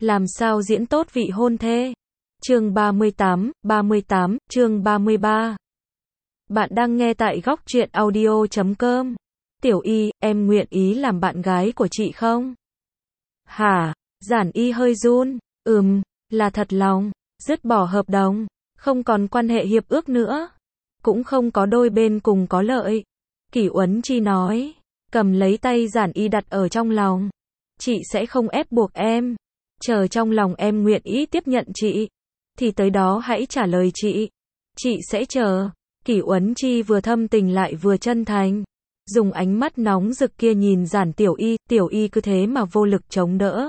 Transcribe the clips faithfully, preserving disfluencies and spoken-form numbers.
Làm sao diễn tốt vị hôn thê? Chương ba mươi tám, ba mươi tám, chương ba mươi ba. Bạn đang nghe tại góc truyện audio chấm com. Tiểu Y, em nguyện ý làm bạn gái của chị không? Hả? Giản Y hơi run. Ừm, là thật lòng. Dứt bỏ hợp đồng. Không còn quan hệ hiệp ước nữa. Cũng không có đôi bên cùng có lợi. Kỷ Uấn Chi nói. Cầm lấy tay Giản Y đặt ở trong lòng. Chị sẽ không ép buộc em. Chờ trong lòng em nguyện ý tiếp nhận chị. Thì tới đó hãy trả lời chị. Chị sẽ chờ. Kỷ Uấn Chi vừa thâm tình lại vừa chân thành. Dùng ánh mắt nóng rực kia nhìn Giản Tiểu Y. Tiểu Y cứ thế mà vô lực chống đỡ.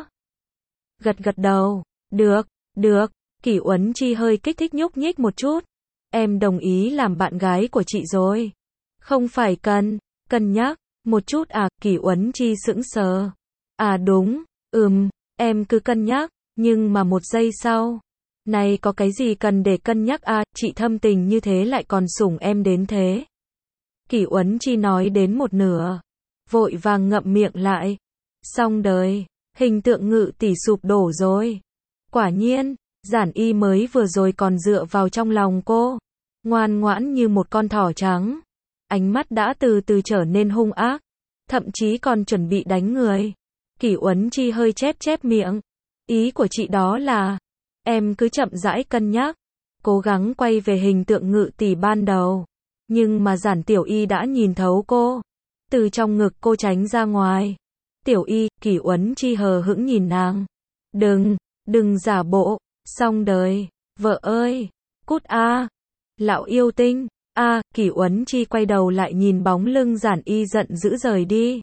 Gật gật đầu. Được, được. Kỷ Uấn Chi hơi kích thích nhúc nhích một chút. Em đồng ý làm bạn gái của chị rồi. Không phải cần, cân nhắc. Một chút à? Kỷ Uấn Chi sững sờ. À đúng, ừm, em cứ cân nhắc. Nhưng mà một giây sau. Này có cái gì cần để cân nhắc à? Chị thâm tình như thế lại còn sủng em đến thế. Kỷ Uấn Chi nói đến một nửa. Vội vàng ngậm miệng lại. Xong đời. Hình tượng Ngự tỷ sụp đổ rồi. Quả nhiên, Giản Y mới vừa rồi còn dựa vào trong lòng cô. Ngoan ngoãn như một con thỏ trắng. Ánh mắt đã từ từ trở nên hung ác. Thậm chí còn chuẩn bị đánh người. Kỷ Uấn Chi hơi chép chép miệng. Ý của chị đó là, em cứ chậm rãi cân nhắc. Cố gắng quay về hình tượng Ngự tỷ ban đầu. Nhưng mà Giản Tiểu Y đã nhìn thấu cô. Từ trong ngực cô tránh ra ngoài. Tiểu Y, Kỷ Uấn Chi hờ hững nhìn nàng. Đừng, đừng giả bộ. Xong đời. Vợ ơi. Cút a. Lão yêu tinh. A. Kỷ Uấn Chi quay đầu lại nhìn bóng lưng Giản Y giận dữ rời đi.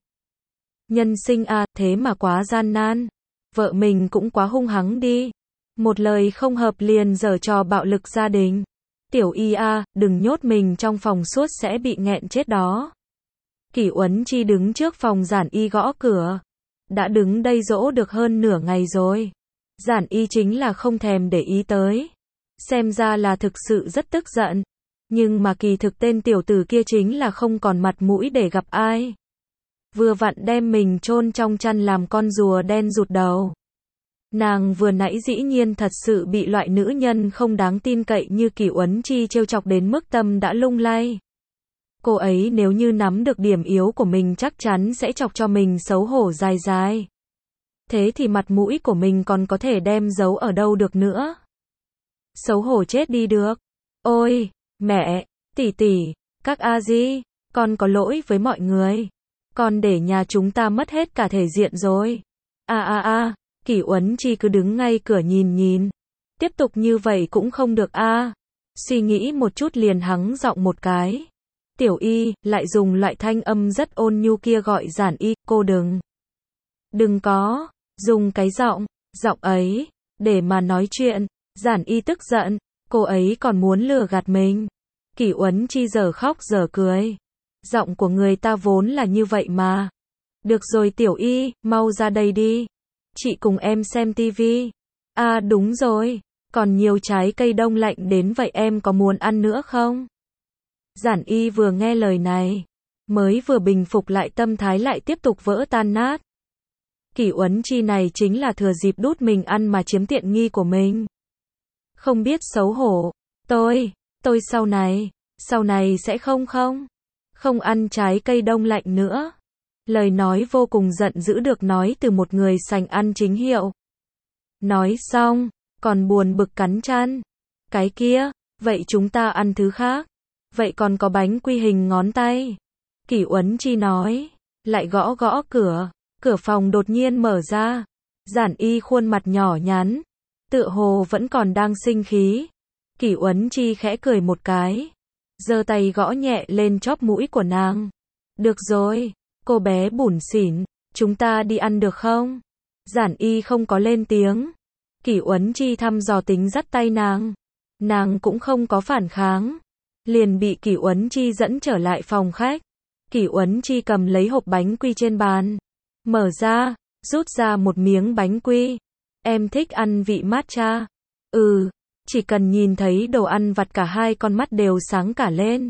Nhân sinh a, thế mà quá gian nan. Vợ mình cũng quá hung hăng đi. Một lời không hợp liền giở trò bạo lực gia đình. Tiểu Y a, đừng nhốt mình trong phòng suốt sẽ bị nghẹn chết đó. Kỷ Uấn Chi đứng trước phòng Giản Y gõ cửa. Đã đứng đây dỗ được hơn nửa ngày rồi. Giản Y chính là không thèm để ý tới. Xem ra là thực sự rất tức giận. Nhưng mà kỳ thực tên tiểu tử kia chính là không còn mặt mũi để gặp ai. Vừa vặn đem mình chôn trong chăn làm con rùa đen rụt đầu. Nàng vừa nãy dĩ nhiên thật sự bị loại nữ nhân không đáng tin cậy như Kỷ Uấn Chi trêu chọc đến mức tâm đã lung lay. Cô ấy nếu như nắm được điểm yếu của mình chắc chắn sẽ chọc cho mình xấu hổ dài dài. Thế thì mặt mũi của mình còn có thể đem giấu ở đâu được nữa. Xấu hổ chết đi được. Ôi, mẹ, tỷ tỷ, các a di, con có lỗi với mọi người. Con để nhà chúng ta mất hết cả thể diện rồi. A a a, Kỷ Uấn Chi cứ đứng ngay cửa nhìn nhìn. Tiếp tục như vậy cũng không được a. Suy nghĩ một chút liền hắng giọng một cái. Tiểu Y, lại dùng loại thanh âm rất ôn nhu kia gọi Giản Y, cô đừng. Đừng có, dùng cái giọng, giọng ấy, để mà nói chuyện. Giản Y tức giận, cô ấy còn muốn lừa gạt mình. Kỷ Uấn Chi giờ khóc giờ cười. Giọng của người ta vốn là như vậy mà. Được rồi Tiểu Y, mau ra đây đi. Chị cùng em xem tivi. À đúng rồi, còn nhiều trái cây đông lạnh đến vậy em có muốn ăn nữa không? Giản Y vừa nghe lời này, mới vừa bình phục lại tâm thái lại tiếp tục vỡ tan nát. Kỷ Uấn Chi này chính là thừa dịp đút mình ăn mà chiếm tiện nghi của mình. Không biết xấu hổ. Tôi, tôi sau này, sau này sẽ không không, không ăn trái cây đông lạnh nữa. Lời nói vô cùng giận dữ được nói từ một người sành ăn chính hiệu. Nói xong, còn buồn bực cắn chăn. Cái kia, vậy chúng ta ăn thứ khác. Vậy còn có bánh quy hình ngón tay. Kỷ Uấn Chi nói, lại gõ gõ cửa. Cửa phòng đột nhiên mở ra. Giản Y khuôn mặt nhỏ nhắn, tựa hồ vẫn còn đang sinh khí. Kỷ Uấn Chi khẽ cười một cái, giơ tay gõ nhẹ lên chóp mũi của nàng. Được rồi, cô bé bủn xỉn, chúng ta đi ăn được không? Giản Y không có lên tiếng. Kỷ Uấn Chi thăm dò tính dắt tay nàng. Nàng cũng không có phản kháng. Liền bị Kỷ Uấn Chi dẫn trở lại phòng khách. Kỷ Uấn Chi cầm lấy hộp bánh quy trên bàn. Mở ra, rút ra một miếng bánh quy. Em thích ăn vị matcha. Ừ, chỉ cần nhìn thấy đồ ăn vặt cả hai con mắt đều sáng cả lên.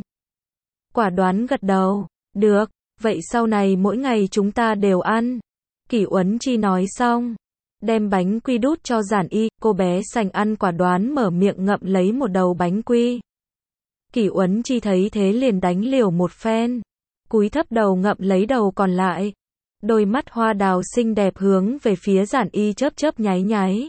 Quả đoán gật đầu. Được, vậy sau này mỗi ngày chúng ta đều ăn. Kỷ Uấn Chi nói xong. đem bánh quy đút cho Giản Y, cô bé sành ăn quả đoán mở miệng ngậm lấy một đầu bánh quy. Kỷ Uấn Chi thấy thế liền đánh liều một phen, cúi thấp đầu ngậm lấy đầu còn lại. Đôi mắt hoa đào xinh đẹp hướng về phía Giản Y chớp chớp nháy nháy.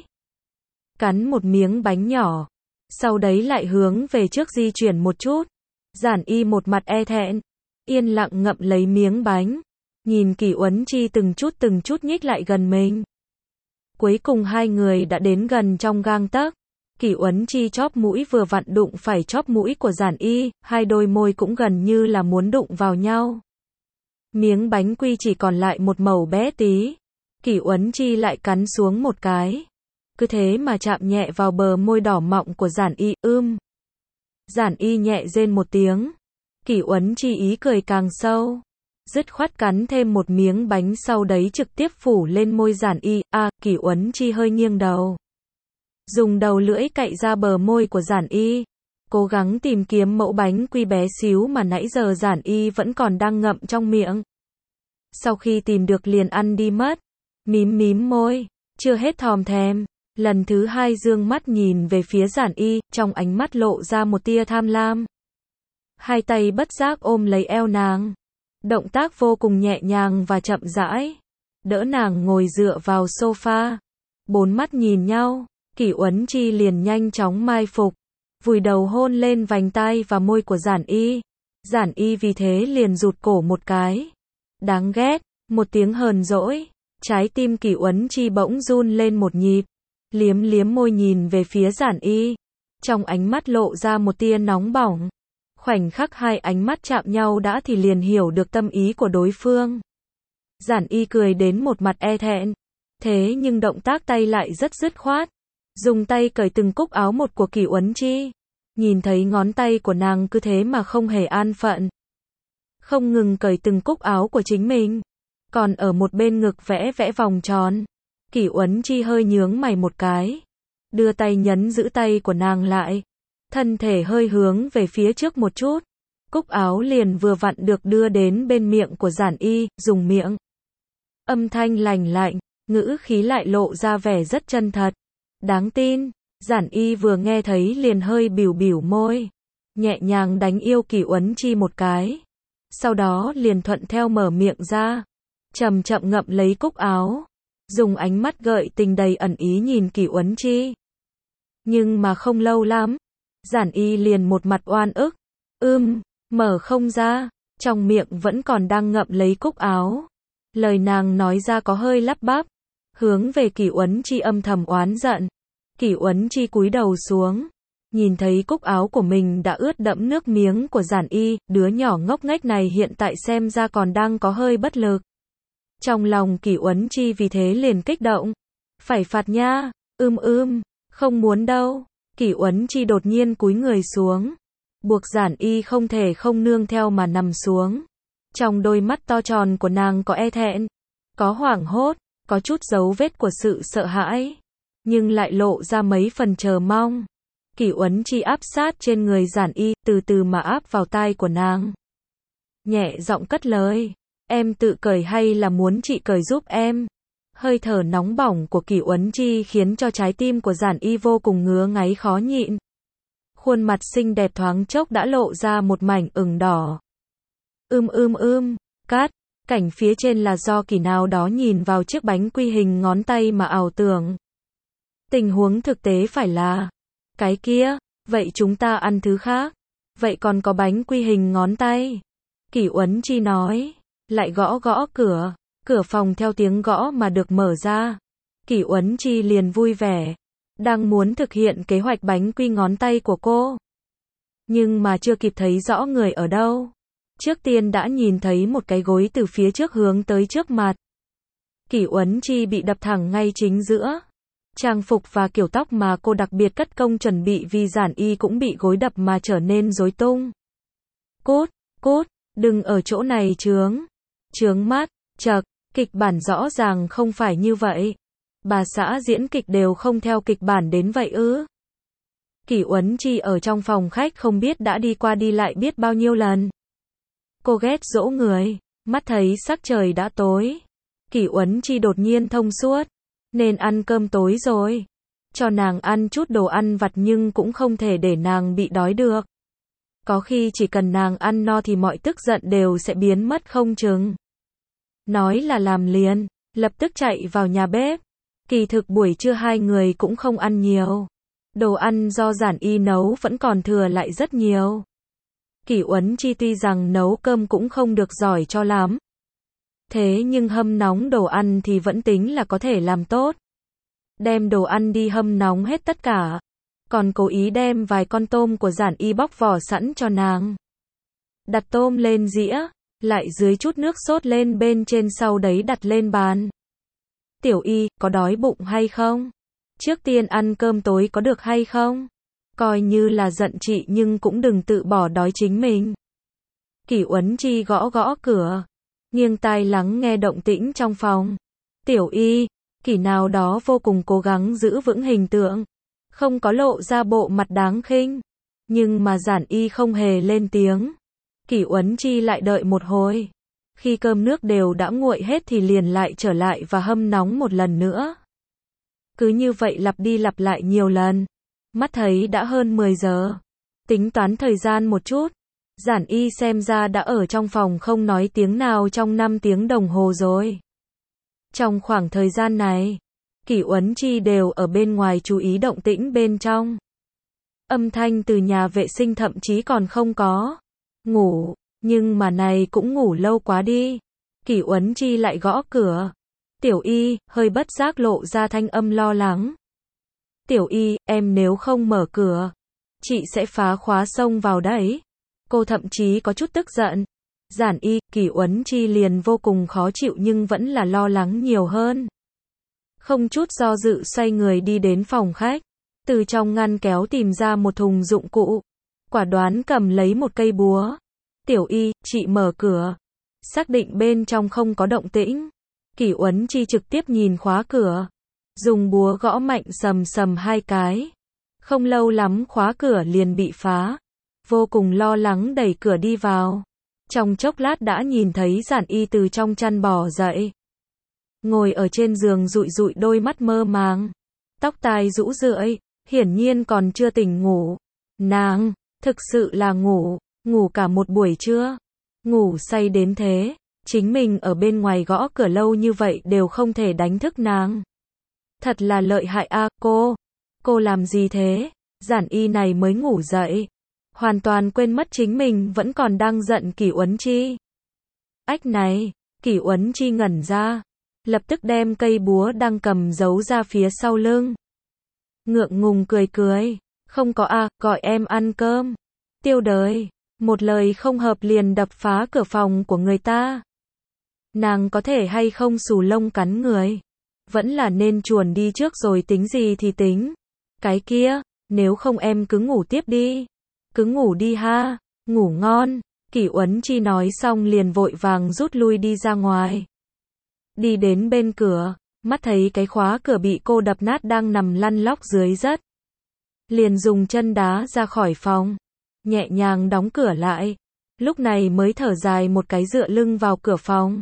Cắn một miếng bánh nhỏ, sau đấy lại hướng về trước di chuyển một chút. Giản Y một mặt e thẹn, yên lặng ngậm lấy miếng bánh, nhìn Kỷ Uấn Chi từng chút từng chút nhích lại gần mình. Cuối cùng hai người đã đến gần trong gang tấc. Kỷ Uấn Chi chóp mũi vừa vặn đụng phải chóp mũi của Giản Y, hai đôi môi cũng gần như là muốn đụng vào nhau. Miếng bánh quy chỉ còn lại một mẩu bé tí. Kỷ Uấn Chi lại cắn xuống một cái. Cứ thế mà chạm nhẹ vào bờ môi đỏ mọng của Giản Y, ưm. Giản Y nhẹ rên một tiếng. Kỷ Uấn Chi ý cười càng sâu. Dứt khoát cắn thêm một miếng bánh sau đấy trực tiếp phủ lên môi Giản Y. À, Kỷ Uấn Chi hơi nghiêng đầu. Dùng đầu lưỡi cạy ra bờ môi của Giản Y. Cố gắng tìm kiếm mẫu bánh quy bé xíu mà nãy giờ Giản Y vẫn còn đang ngậm trong miệng. Sau khi tìm được liền ăn đi mất. Mím mím môi. Chưa hết thòm thèm. Lần thứ hai dương mắt nhìn về phía Giản Y, trong ánh mắt lộ ra một tia tham lam. Hai tay bất giác ôm lấy eo nàng. Động tác vô cùng nhẹ nhàng và chậm rãi. Đỡ nàng ngồi dựa vào sofa. Bốn mắt nhìn nhau. Kỷ Uấn Chi liền nhanh chóng mai phục. Vùi đầu hôn lên vành tai và môi của Giản Y. Giản Y vì thế liền rụt cổ một cái. Đáng ghét. Một tiếng hờn dỗi. Trái tim Kỷ Uấn Chi bỗng run lên một nhịp. Liếm liếm môi nhìn về phía Giản Y. Trong ánh mắt lộ ra một tia nóng bỏng. Khoảnh khắc hai ánh mắt chạm nhau đã thì liền hiểu được tâm ý của đối phương. Giản Y cười đến một mặt e thẹn. Thế nhưng động tác tay lại rất dứt khoát. Dùng tay cởi từng cúc áo một của Kỷ Uấn Chi. Nhìn thấy ngón tay của nàng cứ thế mà không hề an phận. Không ngừng cởi từng cúc áo của chính mình. Còn ở một bên ngực vẽ vẽ vòng tròn. Kỷ Uấn Chi hơi nhướng mày một cái. Đưa tay nhấn giữ tay của nàng lại. Thân thể hơi hướng về phía trước một chút. Cúc áo liền vừa vặn được đưa đến bên miệng của Giản Y, dùng miệng. Âm thanh lành lạnh, ngữ khí lại lộ ra vẻ rất chân thật. Đáng tin. Giản Y vừa nghe thấy liền hơi bỉu bỉu môi. Nhẹ nhàng đánh yêu Kỷ Uấn Chi một cái. Sau đó liền thuận theo mở miệng ra. Chậm chậm ngậm lấy cúc áo. Dùng ánh mắt gợi tình đầy ẩn ý nhìn Kỷ Uấn Chi. Nhưng mà không lâu lắm. Giản Y liền một mặt oan ức. Ưm, mở không ra. Trong miệng vẫn còn đang ngậm lấy cúc áo. Lời nàng nói ra có hơi lắp bắp. Hướng về Kỷ Uấn Chi âm thầm oán giận. Kỷ Uấn Chi cúi đầu xuống. Nhìn thấy cúc áo của mình đã ướt đẫm nước miếng của Giản Y. Đứa nhỏ ngốc nghếch này hiện tại xem ra còn đang có hơi bất lực. Trong lòng Kỷ Uấn Chi vì thế liền kích động. Phải phạt nha. Ưm ưm. Không muốn đâu. Kỷ Uấn Chi đột nhiên cúi người xuống. Buộc Giản Y không thể không nương theo mà nằm xuống. Trong đôi mắt to tròn của nàng có e thẹn. Có hoảng hốt. Có chút dấu vết của sự sợ hãi. Nhưng lại lộ ra mấy phần chờ mong. Kỷ Uấn Chi áp sát trên người Giản Y, từ từ mà áp vào tai của nàng. Nhẹ giọng cất lời. Em tự cởi hay là muốn chị cởi giúp em? Hơi thở nóng bỏng của Kỷ Uấn Chi khiến cho trái tim của Giản Y vô cùng ngứa ngáy khó nhịn. Khuôn mặt xinh đẹp thoáng chốc đã lộ ra một mảnh ửng đỏ. Ưm ưm ưm, cắt. Cảnh phía trên là do Kỷ nào đó nhìn vào chiếc bánh quy hình ngón tay mà ảo tưởng. Tình huống thực tế phải là cái kia, vậy chúng ta ăn thứ khác. Vậy còn có bánh quy hình ngón tay. Kỷ Uấn Chi nói, lại gõ gõ cửa. Cửa phòng theo tiếng gõ mà được mở ra. Kỷ Uấn Chi liền vui vẻ. Đang muốn thực hiện kế hoạch bánh quy ngón tay của cô. Nhưng mà chưa kịp thấy rõ người ở đâu. Trước tiên đã nhìn thấy một cái gối từ phía trước hướng tới trước mặt. Kỷ Uấn Chi bị đập thẳng ngay chính giữa. Trang phục và kiểu tóc mà cô đặc biệt cất công chuẩn bị vì Giản Y cũng bị gối đập mà trở nên rối tung. Cút, cút, đừng ở chỗ này chướng. Chướng mắt, chậc, kịch bản rõ ràng không phải như vậy. Bà xã diễn kịch đều không theo kịch bản đến vậy ư. Kỷ Uấn Chi ở trong phòng khách không biết đã đi qua đi lại biết bao nhiêu lần. Cô ghét dỗ người, mắt thấy sắc trời đã tối. Kỷ Uấn Chi đột nhiên thông suốt. nên ăn cơm tối rồi. Cho nàng ăn chút đồ ăn vặt nhưng cũng không thể để nàng bị đói được. Có khi chỉ cần nàng ăn no thì mọi tức giận đều sẽ biến mất không chừng. Nói là làm liền, lập tức chạy vào nhà bếp. Kỳ thực buổi trưa hai người cũng không ăn nhiều. Đồ ăn do Giản Y nấu vẫn còn thừa lại rất nhiều. Kỷ Uấn Chi tuy rằng nấu cơm cũng không được giỏi cho lắm. Thế nhưng hâm nóng đồ ăn thì vẫn tính là có thể làm tốt. Đem đồ ăn đi hâm nóng hết tất cả. Còn cố ý đem vài con tôm của Giản Y bóc vỏ sẵn cho nàng. Đặt tôm lên dĩa, lại dưới chút nước sốt lên bên trên, sau đấy đặt lên bàn. Tiểu Y, có đói bụng hay không? Trước tiên ăn cơm tối có được hay không? Coi như là giận chị nhưng cũng đừng tự bỏ đói chính mình. Kỷ Uấn Chi gõ gõ cửa, nghiêng tai lắng nghe động tĩnh trong phòng. Tiểu Y, Kỷ nào đó vô cùng cố gắng giữ vững hình tượng, không có lộ ra bộ mặt đáng khinh. Nhưng mà Giản Y không hề lên tiếng. Kỷ Uấn Chi lại đợi một hồi. Khi cơm nước đều đã nguội hết thì liền lại trở lại và hâm nóng một lần nữa. Cứ như vậy lặp đi lặp lại nhiều lần. Mắt thấy đã hơn mười giờ. Tính toán thời gian một chút. Giản Y xem ra đã ở trong phòng không nói tiếng nào trong năm tiếng đồng hồ rồi. Trong khoảng thời gian này, Kỷ Uấn Chi đều ở bên ngoài chú ý động tĩnh bên trong. Âm thanh từ nhà vệ sinh thậm chí còn không có. Ngủ, nhưng mà này cũng ngủ lâu quá đi. Kỷ Uấn Chi lại gõ cửa. Tiểu Y, hơi bất giác lộ ra thanh âm lo lắng. Tiểu Y, em nếu không mở cửa, chị sẽ phá khóa xông vào đấy. Cô thậm chí có chút tức giận. Giản Y, Kỷ Uấn Chi liền vô cùng khó chịu nhưng vẫn là lo lắng nhiều hơn. Không chút do dự xoay người đi đến phòng khách. Từ trong ngăn kéo tìm ra một thùng dụng cụ. Quả đoán cầm lấy một cây búa. Tiểu Y, chị mở cửa. Xác định bên trong không có động tĩnh. Kỷ Uấn Chi trực tiếp nhìn khóa cửa. Dùng búa gõ mạnh sầm sầm hai cái. Không lâu lắm khóa cửa liền bị phá. Vô cùng lo lắng đẩy cửa đi vào. Trong chốc lát đã nhìn thấy Giản Y từ trong chăn bò dậy. Ngồi ở trên giường dụi dụi đôi mắt mơ màng. Tóc tai rũ rượi, hiển nhiên còn chưa tỉnh ngủ. Nàng, thực sự là ngủ, ngủ cả một buổi trưa. Ngủ say đến thế, chính mình ở bên ngoài gõ cửa lâu như vậy đều không thể đánh thức nàng. Thật là lợi hại a, cô. Cô làm gì thế? Giản Y này mới ngủ dậy. Hoàn toàn quên mất chính mình vẫn còn đang giận Kỷ Uấn Chi. Ách này, Kỷ Uấn Chi ngẩn ra. Lập tức đem cây búa đang cầm giấu ra phía sau lưng. Ngượng ngùng cười cười. Không có a, gọi em ăn cơm. Tiêu đời. Một lời không hợp liền đập phá cửa phòng của người ta. Nàng có thể hay không xù lông cắn người. Vẫn là nên chuồn đi trước rồi tính gì thì tính. Cái kia, nếu không em cứ ngủ tiếp đi. Cứ ngủ đi ha, ngủ ngon. Kỷ Uấn Chi nói xong liền vội vàng rút lui đi ra ngoài. Đi đến bên cửa, mắt thấy cái khóa cửa bị cô đập nát đang nằm lăn lóc dưới đất. Liền dùng chân đá ra khỏi phòng, nhẹ nhàng đóng cửa lại. Lúc này mới thở dài một cái dựa lưng vào cửa phòng.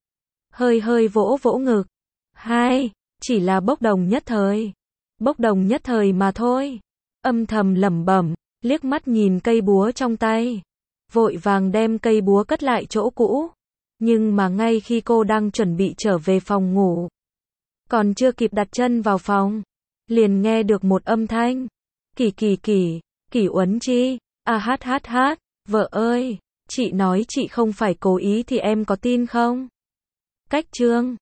Hơi hơi vỗ vỗ ngực. Hai, chỉ là bốc đồng nhất thời. Bốc đồng nhất thời mà thôi. Âm thầm lẩm bẩm, liếc mắt nhìn cây búa trong tay. Vội vàng đem cây búa cất lại chỗ cũ. Nhưng mà ngay khi cô đang chuẩn bị trở về phòng ngủ, còn chưa kịp đặt chân vào phòng, liền nghe được một âm thanh. Kỷ Kỷ Kỷ, Kỷ Uấn Chi, a hát hát hát, vợ ơi, chị nói chị không phải cố ý thì em có tin không? Cách chương